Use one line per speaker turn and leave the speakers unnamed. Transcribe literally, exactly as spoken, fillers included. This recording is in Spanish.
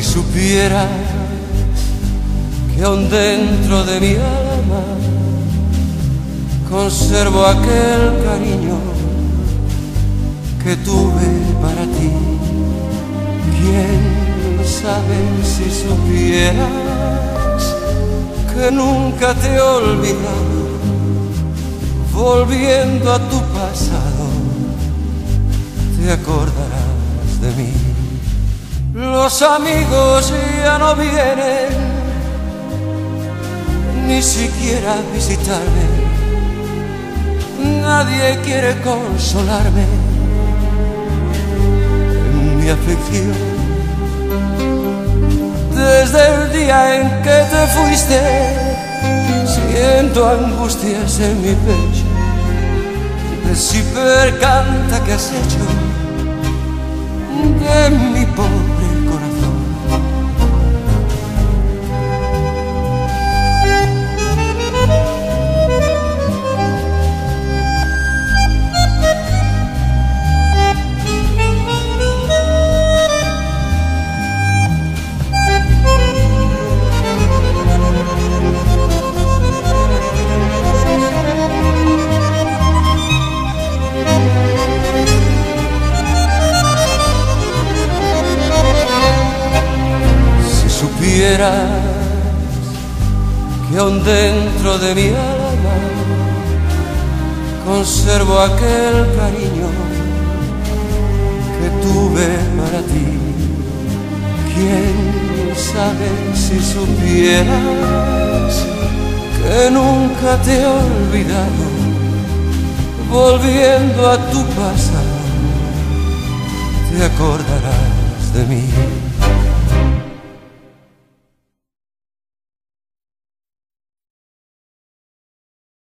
supieras que aún dentro de mi alma conservo aquel cariño que tuve para ti. ¿Quién sabe si supieras que nunca te he olvidado? Volviendo a tu pasado, te acordarás de mí. Los amigos ya no vienen ni siquiera a visitarme. Nadie quiere consolarme en mi aflicción. Desde el día en que te fuiste, siento angustias en mi pecho. Si percanta que has hecho de mi pobre corazón. Supieras que aún dentro de mi alma conservo aquel cariño que tuve para ti. ¿Quién sabe si supieras que nunca te he olvidado? Volviendo a tu pasado, te acordarás de mí.